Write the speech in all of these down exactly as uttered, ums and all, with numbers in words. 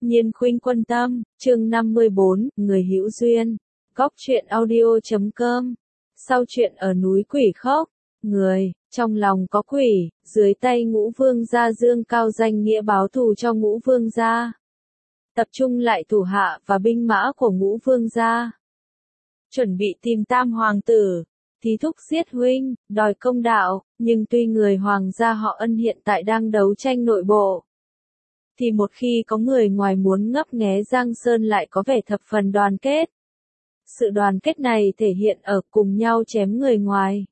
Nhiên khuynh quân tâm, chương năm mươi bốn, người hữu duyên. Góc truyện audio chấm com. Sau chuyện ở núi Quỷ Khốc, người, trong lòng có quỷ, dưới tay Ngũ Vương gia dương cao danh nghĩa báo thù cho Ngũ Vương gia. Tập trung lại thủ hạ và binh mã của Ngũ Vương gia. Chuẩn bị tìm Tam Hoàng tử, thí thúc giết huynh, đòi công đạo, nhưng tuy người Hoàng gia họ Ân hiện tại đang đấu tranh nội bộ, thì một khi có người ngoài muốn ngấp nghé Giang Sơn lại có vẻ thập phần đoàn kết. Sự đoàn kết này thể hiện ở cùng nhau chém người ngoài,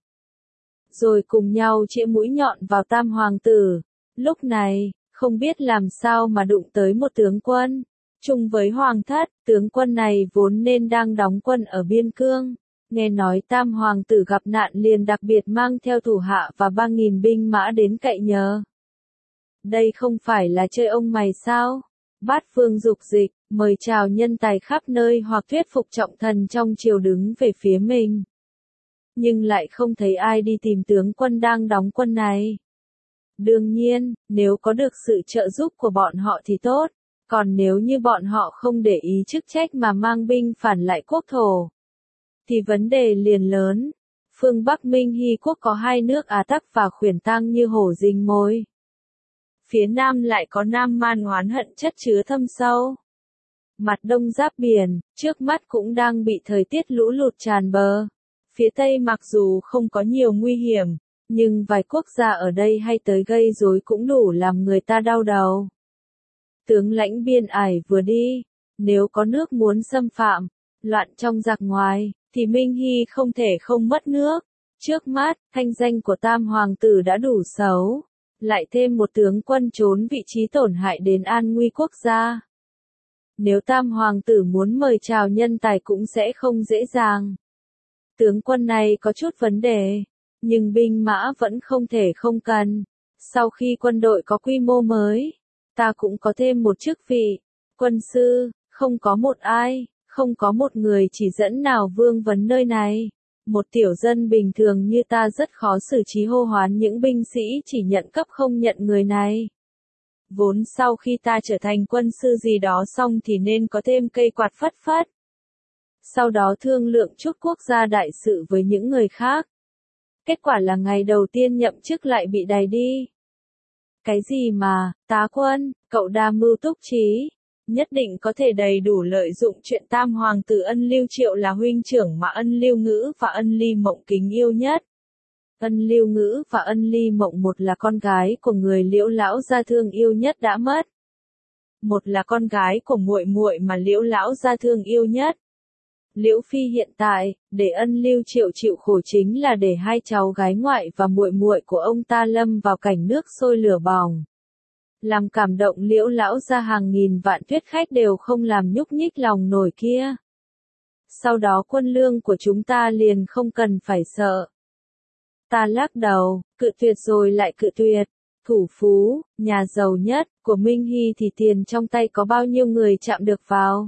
rồi cùng nhau chĩa mũi nhọn vào Tam Hoàng tử. Lúc này, không biết làm sao mà đụng tới một tướng quân, chung với Hoàng thất, tướng quân này vốn nên đang đóng quân ở Biên Cương. Nghe nói Tam Hoàng tử gặp nạn liền đặc biệt mang theo thủ hạ và ba nghìn binh mã đến cậy nhờ. Đây không phải là chơi ông mày sao? Bát phương dục dịch, mời chào nhân tài khắp nơi hoặc thuyết phục trọng thần trong triều đứng về phía mình. Nhưng lại không thấy ai đi tìm tướng quân đang đóng quân này. Đương nhiên, nếu có được sự trợ giúp của bọn họ thì tốt, còn nếu như bọn họ không để ý chức trách mà mang binh phản lại quốc thổ, thì vấn đề liền lớn. Phương Bắc Minh Hy quốc có hai nước Á Tắc và Khuyển Tang như hổ rình mồi. Phía Nam lại có Nam Man oán hận chất chứa thâm sâu. Mặt Đông giáp biển, trước mắt cũng đang bị thời tiết lũ lụt tràn bờ. Phía Tây mặc dù không có nhiều nguy hiểm, nhưng vài quốc gia ở đây hay tới gây rối cũng đủ làm người ta đau đầu. Tướng lãnh biên ải vừa đi, nếu có nước muốn xâm phạm, loạn trong giặc ngoài, thì Minh Hy không thể không mất nước. Trước mắt, thanh danh của Tam Hoàng tử đã đủ xấu, lại thêm một tướng quân trốn vị trí tổn hại đến an nguy quốc gia. Nếu Tam Hoàng tử muốn mời chào nhân tài cũng sẽ không dễ dàng. Tướng quân này có chút vấn đề, nhưng binh mã vẫn không thể không cần. Sau khi quân đội có quy mô mới, ta cũng có thêm một chức vị, quân sư, không có một ai, không có một người chỉ dẫn nào vương vấn nơi này. Một tiểu dân bình thường như ta rất khó xử trí hô hoán những binh sĩ chỉ nhận cấp không nhận người này. Vốn sau khi ta trở thành quân sư gì đó xong thì nên có thêm cây quạt phất phất. Sau đó thương lượng chút quốc gia đại sự với những người khác. Kết quả là ngày đầu tiên nhậm chức lại bị đày đi. Cái gì mà, tá quân, cậu đa mưu túc trí, nhất định có thể đầy đủ lợi dụng chuyện Tam Hoàng tử Ân Lưu Triệu là huynh trưởng mà Ân Lưu Ngữ và Ân Ly Mộng kính yêu nhất. Ân Lưu Ngữ và Ân Ly Mộng một là con gái của người Liễu lão gia thương yêu nhất đã mất. Một là con gái của muội muội mà Liễu lão gia thương yêu nhất. Liễu Phi hiện tại, để Ân Lưu Triệu chịu khổ chính là để hai cháu gái ngoại và muội muội của ông ta lâm vào cảnh nước sôi lửa bỏng. Làm cảm động Liễu lão gia hàng nghìn vạn tuyết khách đều không làm nhúc nhích lòng nổi kia. Sau đó quân lương của chúng ta liền không cần phải sợ. Ta lắc đầu, cự tuyệt rồi lại cự tuyệt. Thủ phú, nhà giàu nhất, của Minh Hy thì tiền trong tay có bao nhiêu người chạm được vào.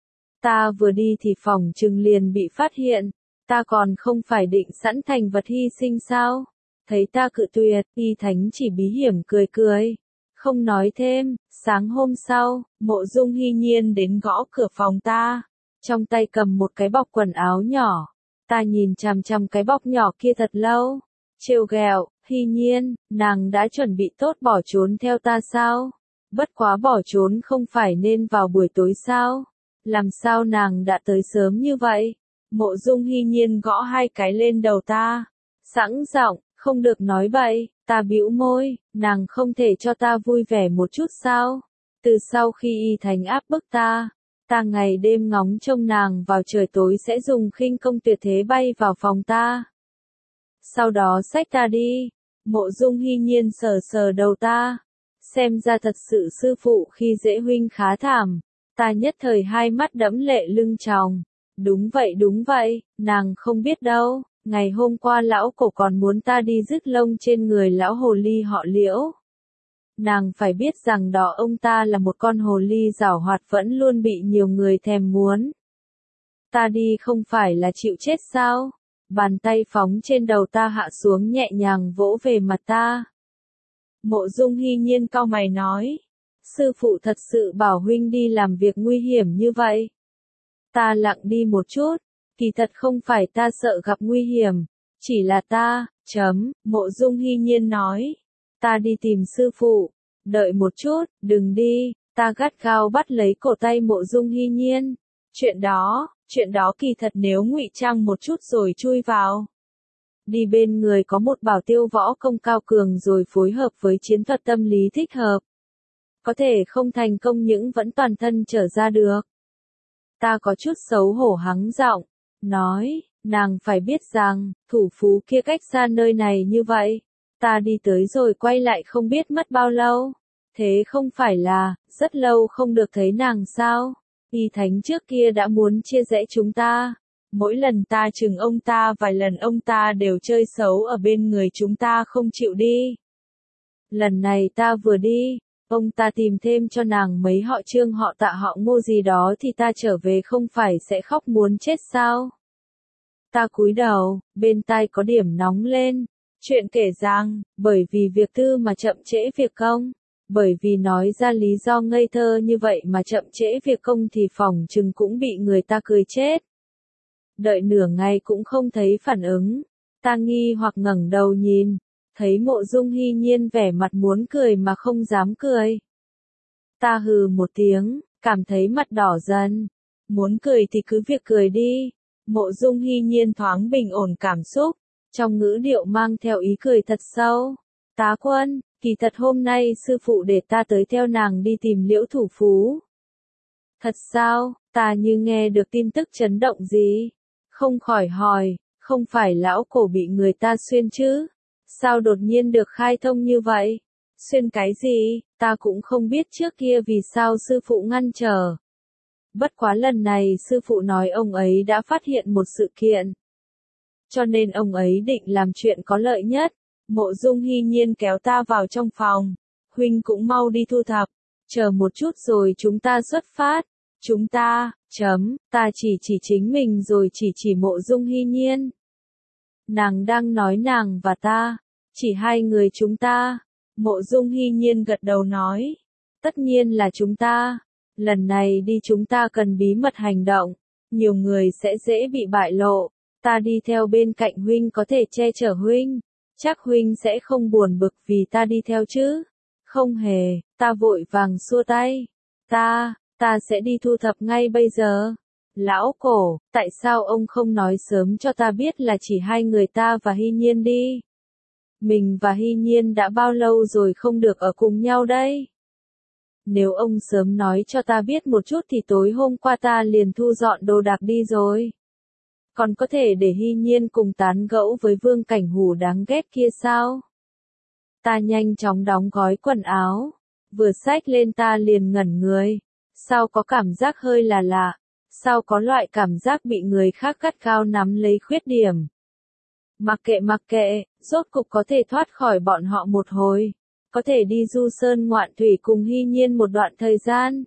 Ta vừa đi thì phỏng chừng liền bị phát hiện, ta còn không phải định sẵn thành vật hy sinh sao? Thấy ta cự tuyệt, Y Thánh chỉ bí hiểm cười cười. Không nói thêm, sáng hôm sau, Mộ Dung Hy Nhiên đến gõ cửa phòng ta. Trong tay cầm một cái bọc quần áo nhỏ. Ta nhìn chằm chằm cái bọc nhỏ kia thật lâu. Trêu ghẹo, Hy Nhiên, nàng đã chuẩn bị tốt bỏ trốn theo ta sao? Bất quá bỏ trốn không phải nên vào buổi tối sao? Làm sao nàng đã tới sớm như vậy? Mộ Dung Hy Nhiên gõ hai cái lên đầu ta. Sẵn giọng, không được nói bậy. Ta bĩu môi, nàng không thể cho ta vui vẻ một chút sao? Từ sau khi Y Thành áp bức ta, ta ngày đêm ngóng trông nàng vào trời tối sẽ dùng khinh công tuyệt thế bay vào phòng ta. Sau đó xách ta đi. Mộ Dung Hy Nhiên sờ sờ đầu ta. Xem ra thật sự sư phụ khi dễ huynh khá thảm. Ta nhất thời hai mắt đẫm lệ lưng tròng. Đúng vậy đúng vậy, nàng không biết đâu. Ngày hôm qua lão cổ còn muốn ta đi rứt lông trên người lão hồ ly họ Liễu. Nàng phải biết rằng đó ông ta là một con hồ ly giảo hoạt vẫn luôn bị nhiều người thèm muốn. Ta đi không phải là chịu chết sao? Bàn tay phóng trên đầu ta hạ xuống nhẹ nhàng vỗ về mặt ta. Mộ Dung Hy Nhiên cau mày nói. Sư phụ thật sự bảo huynh đi làm việc nguy hiểm như vậy. Ta lặng đi một chút, kỳ thật không phải ta sợ gặp nguy hiểm, chỉ là ta, chấm, Mộ Dung Hy Nhiên nói. Ta đi tìm sư phụ, đợi một chút, đừng đi, ta gắt gao bắt lấy cổ tay Mộ Dung Hy Nhiên. Chuyện đó, chuyện đó kỳ thật nếu ngụy trang một chút rồi chui vào. Đi bên người có một bảo tiêu võ công cao cường rồi phối hợp với chiến thuật tâm lý thích hợp. Có thể không thành công nhưng vẫn toàn thân trở ra được. Ta có chút xấu hổ hắng giọng, nói, nàng phải biết rằng, thủ phú kia cách xa nơi này như vậy. Ta đi tới rồi quay lại không biết mất bao lâu. Thế không phải là, rất lâu không được thấy nàng sao? Y Thánh trước kia đã muốn chia rẽ chúng ta. Mỗi lần ta chừng ông ta vài lần ông ta đều chơi xấu ở bên người chúng ta không chịu đi. Lần này ta vừa đi, ông ta tìm thêm cho nàng mấy họ Trương họ Tạ họ Ngô gì đó thì ta trở về không phải sẽ khóc muốn chết sao? Ta cúi đầu, bên tai có điểm nóng lên. Chuyện kể rằng, bởi vì việc tư mà chậm trễ việc công. Bởi vì nói ra lý do ngây thơ như vậy mà chậm trễ việc công thì phỏng chừng cũng bị người ta cười chết. Đợi nửa ngày cũng không thấy phản ứng. Ta nghi hoặc ngẩng đầu nhìn, thấy Mộ Dung Hy Nhiên vẻ mặt muốn cười mà không dám cười. Ta hừ một tiếng, cảm thấy mặt đỏ dần. Muốn cười thì cứ việc cười đi. Mộ Dung Hy Nhiên thoáng bình ổn cảm xúc, trong ngữ điệu mang theo ý cười thật sâu. Tá Quân, kỳ thật hôm nay sư phụ để ta tới theo nàng đi tìm Liễu thủ phú. Thật sao? Ta như nghe được tin tức chấn động gì? Không khỏi hỏi, không phải lão cổ bị người ta xuyên chứ? Sao đột nhiên được khai thông như vậy? Xuyên cái gì? Ta cũng không biết trước kia vì sao sư phụ ngăn trở. Bất quá lần này sư phụ nói ông ấy đã phát hiện một sự kiện. Cho nên ông ấy định làm chuyện có lợi nhất. Mộ Dung Hy Nhiên kéo ta vào trong phòng. Huynh cũng mau đi thu thập. Chờ một chút rồi chúng ta xuất phát. Chúng ta, chấm, ta chỉ chỉ chính mình rồi chỉ chỉ Mộ Dung Hy Nhiên. Nàng đang nói nàng và ta. Chỉ hai người chúng ta. Mộ Dung Hy Nhiên gật đầu nói. Tất nhiên là chúng ta. Lần này đi chúng ta cần bí mật hành động. Nhiều người sẽ dễ bị bại lộ. Ta đi theo bên cạnh huynh có thể che chở huynh. Chắc huynh sẽ không buồn bực vì ta đi theo chứ. Không hề, ta vội vàng xua tay. Ta, ta sẽ đi thu thập ngay bây giờ. Lão cổ, tại sao ông không nói sớm cho ta biết là chỉ hai người ta và Hy Nhiên đi? Mình và Hy Nhiên đã bao lâu rồi không được ở cùng nhau đây? Nếu ông sớm nói cho ta biết một chút thì tối hôm qua ta liền thu dọn đồ đạc đi rồi. Còn có thể để Hy Nhiên cùng tán gẫu với Vương Cảnh Hủ đáng ghét kia sao? Ta nhanh chóng đóng gói quần áo. Vừa xách lên ta liền ngẩn người. Sao có cảm giác hơi là lạ? Sao có loại cảm giác bị người khác gắt gao nắm lấy khuyết điểm? Mặc kệ mặc kệ, rốt cục có thể thoát khỏi bọn họ một hồi. Có thể đi du sơn ngoạn thủy cùng Hy Nhiên một đoạn thời gian.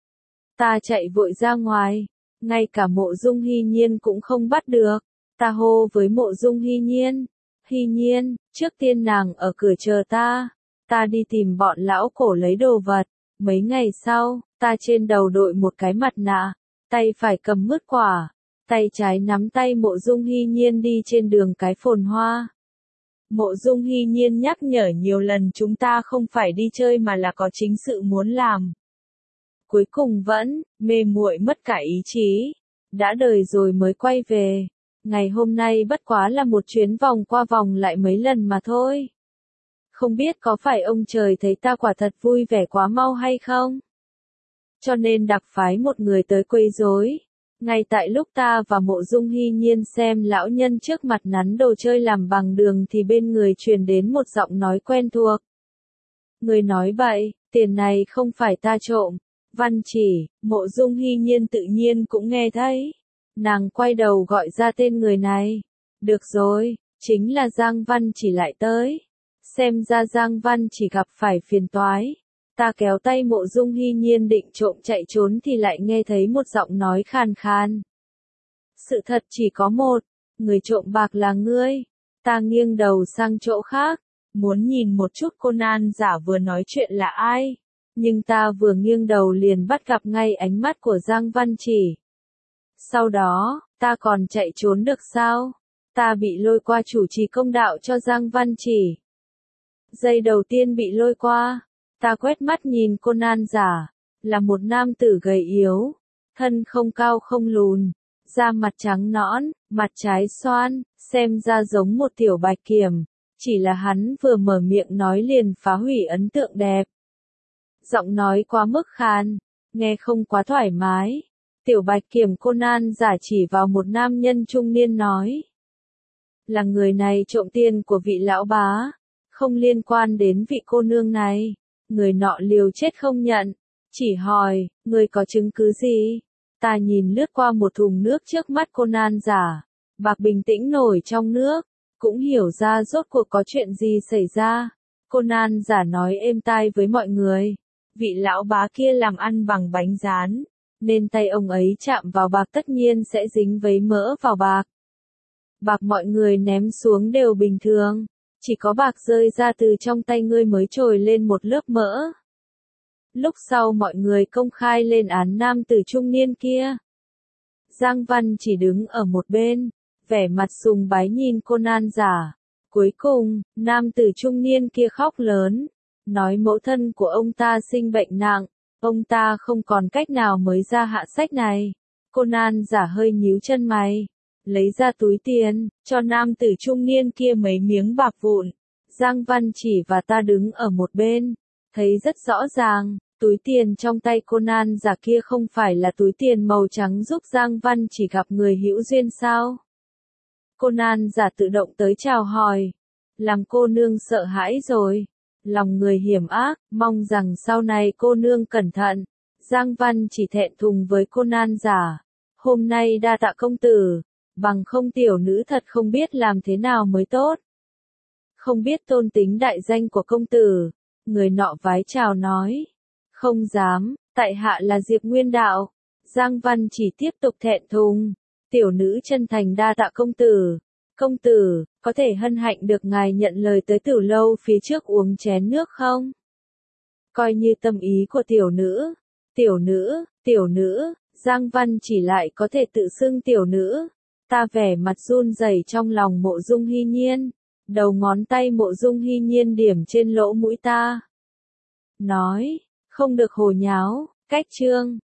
Ta chạy vội ra ngoài. Ngay cả Mộ Dung Hy Nhiên cũng không bắt được. Ta hô với Mộ Dung Hy Nhiên. Hy Nhiên, trước tiên nàng ở cửa chờ ta. Ta đi tìm bọn lão cổ lấy đồ vật. Mấy ngày sau, ta trên đầu đội một cái mặt nạ. Tay phải cầm mứt quả. Tay trái nắm tay Mộ Dung Hy Nhiên đi trên đường cái phồn hoa. Mộ Dung Hy Nhiên nhắc nhở nhiều lần chúng ta không phải đi chơi mà là có chính sự muốn làm. Cuối cùng vẫn, mê muội mất cả ý chí. Đã đời rồi mới quay về. Ngày hôm nay bất quá là một chuyến vòng qua vòng lại mấy lần mà thôi. Không biết có phải ông trời thấy ta quả thật vui vẻ quá mau hay không? Cho nên đặc phái một người tới quấy rối. Ngay tại lúc ta và Mộ Dung Hy Nhiên xem lão nhân trước mặt nắn đồ chơi làm bằng đường thì bên người truyền đến một giọng nói quen thuộc. Người nói bậy, tiền này không phải ta trộm. Văn Chỉ, Mộ Dung Hy Nhiên tự nhiên cũng nghe thấy. Nàng quay đầu gọi ra tên người này. Được rồi, chính là Giang Văn Chỉ lại tới. Xem ra Giang Văn Chỉ gặp phải phiền toái. Ta kéo tay Mộ Dung Hy Nhiên định trộm chạy trốn thì lại nghe thấy một giọng nói khàn khàn. Sự thật chỉ có một, người trộm bạc là ngươi. Ta nghiêng đầu sang chỗ khác, muốn nhìn một chút Conan giả vừa nói chuyện là ai. nhưng ta vừa nghiêng đầu liền bắt gặp ngay ánh mắt của Giang Văn Chỉ. Sau đó, ta còn chạy trốn được sao? Ta bị lôi qua chủ trì công đạo cho Giang Văn Chỉ. Giây đầu tiên bị lôi qua, ta quét mắt nhìn Conan giả, là một nam tử gầy yếu, thân không cao không lùn, da mặt trắng nõn, mặt trái xoan, xem ra giống một tiểu bạch kiểm, chỉ là hắn vừa mở miệng nói liền phá hủy ấn tượng đẹp. Giọng nói quá mức khàn, nghe không quá thoải mái. Tiểu bạch kiểm Conan giả chỉ vào một nam nhân trung niên nói. Là người này trộm tiền của vị lão bá, không liên quan đến vị cô nương này. Người nọ liều chết không nhận, chỉ hỏi, người có chứng cứ gì? Ta nhìn lướt qua một thùng nước trước mắt Conan giả, bạc bình tĩnh nổi trong nước, cũng hiểu ra rốt cuộc có chuyện gì xảy ra. Conan giả nói êm tai với mọi người, vị lão bá kia làm ăn bằng bánh rán, nên tay ông ấy chạm vào bạc tất nhiên sẽ dính vấy mỡ vào bạc. Bạc mọi người ném xuống đều bình thường, chỉ có bạc rơi ra từ trong tay ngươi mới trồi lên một lớp mỡ. Lúc sau mọi người công khai lên án nam tử trung niên kia. Giang Văn chỉ đứng ở một bên, vẻ mặt sùng bái nhìn Conan giả. Cuối cùng, nam tử trung niên kia khóc lớn, nói mẫu thân của ông ta sinh bệnh nặng, ông ta không còn cách nào mới ra hạ sách này. Conan giả hơi nhíu chân mày, lấy ra túi tiền, cho nam tử trung niên kia mấy miếng bạc vụn. Giang Văn chỉ và ta đứng ở một bên, thấy rất rõ ràng, túi tiền trong tay Conan giả kia không phải là túi tiền màu trắng giúp Giang Văn chỉ gặp người hữu duyên sao. Conan giả tự động tới chào hỏi, làm cô nương sợ hãi rồi, lòng người hiểm ác, mong rằng sau này cô nương cẩn thận. Giang Văn chỉ thẹn thùng với Conan giả, hôm nay đa tạ công tử, bằng không tiểu nữ thật không biết làm thế nào mới tốt. Không biết tôn tính đại danh của công tử, người nọ vái chào nói, không dám, tại hạ là Diệp Nguyên Đạo. Giang Văn chỉ tiếp tục thẹn thùng, tiểu nữ chân thành đa tạ công tử. Công tử, có thể hân hạnh được ngài nhận lời tới Tử lâu phía trước uống chén nước không? Coi như tâm ý của tiểu nữ. Tiểu nữ, tiểu nữ, Giang Văn chỉ lại có thể tự xưng tiểu nữ. Ta vẻ mặt run rẩy trong lòng Mộ Dung Hy Nhiên, đầu ngón tay Mộ Dung Hy Nhiên điểm trên lỗ mũi ta. Nói, không được hồ nháo, cách chương.